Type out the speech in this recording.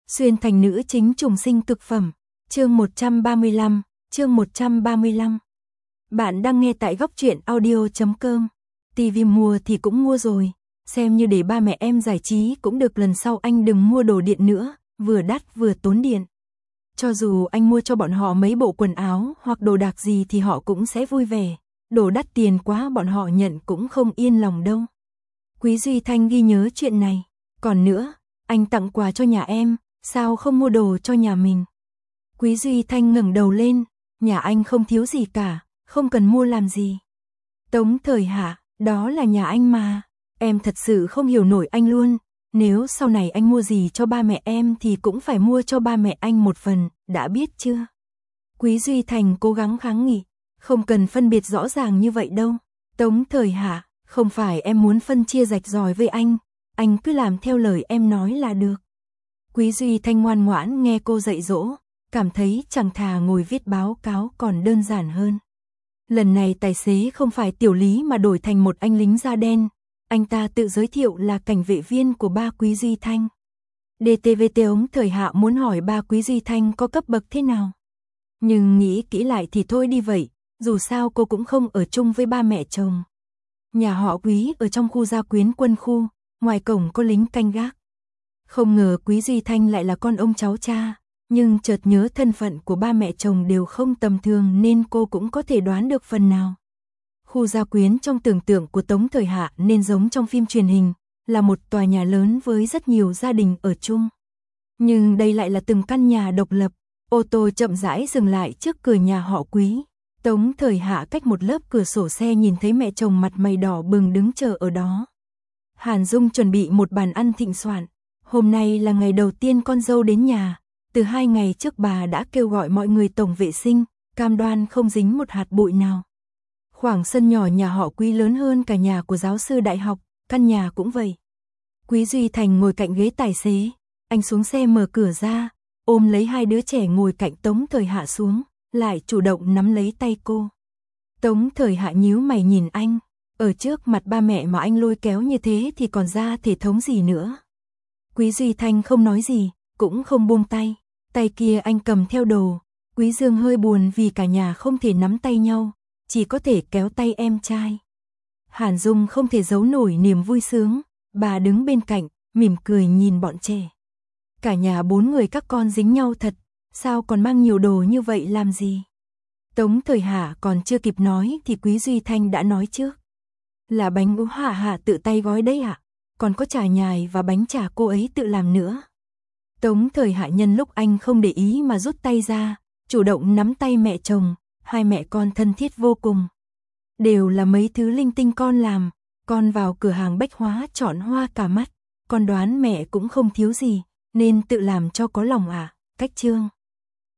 Xuyên thành nữ chính trùng sinh cực phẩm. Chương 135, chương 135. Bạn đang nghe tại góc truyện audio.com. TV mua thì cũng mua rồi, xem như để ba mẹ em giải trí cũng được, lần sau anh đừng mua đồ điện nữa, vừa đắt vừa tốn điện. Cho dù anh mua cho bọn họ mấy bộ quần áo hoặc đồ đạc gì thì họ cũng sẽ vui vẻ, đồ đắt tiền quá bọn họ nhận cũng không yên lòng đâu. Quý Duy Thanh ghi nhớ chuyện này. Còn nữa, anh tặng quà cho nhà em, sao không mua đồ cho nhà mình? Quý Duy Thanh ngẩng đầu lên, nhà anh không thiếu gì cả, không cần mua làm gì. Tống Thời Hạ, đó là nhà anh mà, em thật sự không hiểu nổi anh luôn, nếu sau này anh mua gì cho ba mẹ em thì cũng phải mua cho ba mẹ anh một phần, đã biết chưa? Quý Duy Thành cố gắng kháng nghị, không cần phân biệt rõ ràng như vậy đâu. Tống Thời Hạ, không phải em muốn phân chia rạch ròi với anh cứ làm theo lời em nói là được. Quý Duy Thanh ngoan ngoãn nghe cô dạy dỗ, cảm thấy chẳng thà ngồi viết báo cáo còn đơn giản hơn. Lần này tài xế không phải Tiểu Lý mà đổi thành một anh lính da đen, anh ta tự giới thiệu là cảnh vệ viên của ba Quý Duy Thanh. DTVT Tống Thời Hạ muốn hỏi ba Quý Duy Thanh có cấp bậc thế nào. Nhưng nghĩ kỹ lại thì thôi đi vậy, dù sao cô cũng không ở chung với ba mẹ chồng. Nhà họ Quý ở trong khu gia quyến quân khu, ngoài cổng có lính canh gác. Không ngờ Quý Duy Thanh lại là con ông cháu cha, nhưng chợt nhớ thân phận của ba mẹ chồng đều không tầm thường nên cô cũng có thể đoán được phần nào. Khu gia quyến trong tưởng tượng của Tống Thời Hạ nên giống trong phim truyền hình, là một tòa nhà lớn với rất nhiều gia đình ở chung. Nhưng đây lại là từng căn nhà độc lập, ô tô chậm rãi dừng lại trước cửa nhà họ Quý. Tống Thời Hạ cách một lớp cửa sổ xe nhìn thấy mẹ chồng mặt mày đỏ bừng đứng chờ ở đó. Hàn Dung chuẩn bị một bàn ăn thịnh soạn. Hôm nay là ngày đầu tiên con dâu đến nhà, từ 2 ngày trước bà đã kêu gọi mọi người tổng vệ sinh, cam đoan không dính một hạt bụi nào. Khoảng sân nhỏ nhà họ Quý lớn hơn cả nhà của giáo sư đại học, căn nhà cũng vậy. Quý Duy Thành ngồi cạnh ghế tài xế, anh xuống xe mở cửa ra, ôm lấy hai đứa trẻ ngồi cạnh Tống Thời Hạ xuống, lại chủ động nắm lấy tay cô. Tống Thời Hạ nhíu mày nhìn anh, ở trước mặt ba mẹ mà anh lôi kéo như thế thì còn ra thể thống gì nữa. Quý Duy Thanh không nói gì, cũng không buông tay, tay kia anh cầm theo đồ. Quý Dương hơi buồn vì cả nhà không thể nắm tay nhau, chỉ có thể kéo tay em trai. Hàn Dung không thể giấu nổi niềm vui sướng, bà đứng bên cạnh, mỉm cười nhìn bọn trẻ. Cả nhà 4 người các con dính nhau thật, sao còn mang nhiều đồ như vậy làm gì? Tống Thời Hạ còn chưa kịp nói thì Quý Duy Thanh đã nói trước. Là bánh ú Hạ Hạ tự tay gói đấy ạ, còn có trà nhài và bánh trà cô ấy tự làm nữa. Tống Thời Hạ nhân lúc anh không để ý mà rút tay ra, chủ động nắm tay mẹ chồng, hai mẹ con thân thiết vô cùng. Đều là mấy thứ linh tinh con làm, con vào cửa hàng bách hóa chọn hoa cả mắt, con đoán mẹ cũng không thiếu gì, nên tự làm cho có lòng ạ. Cách chương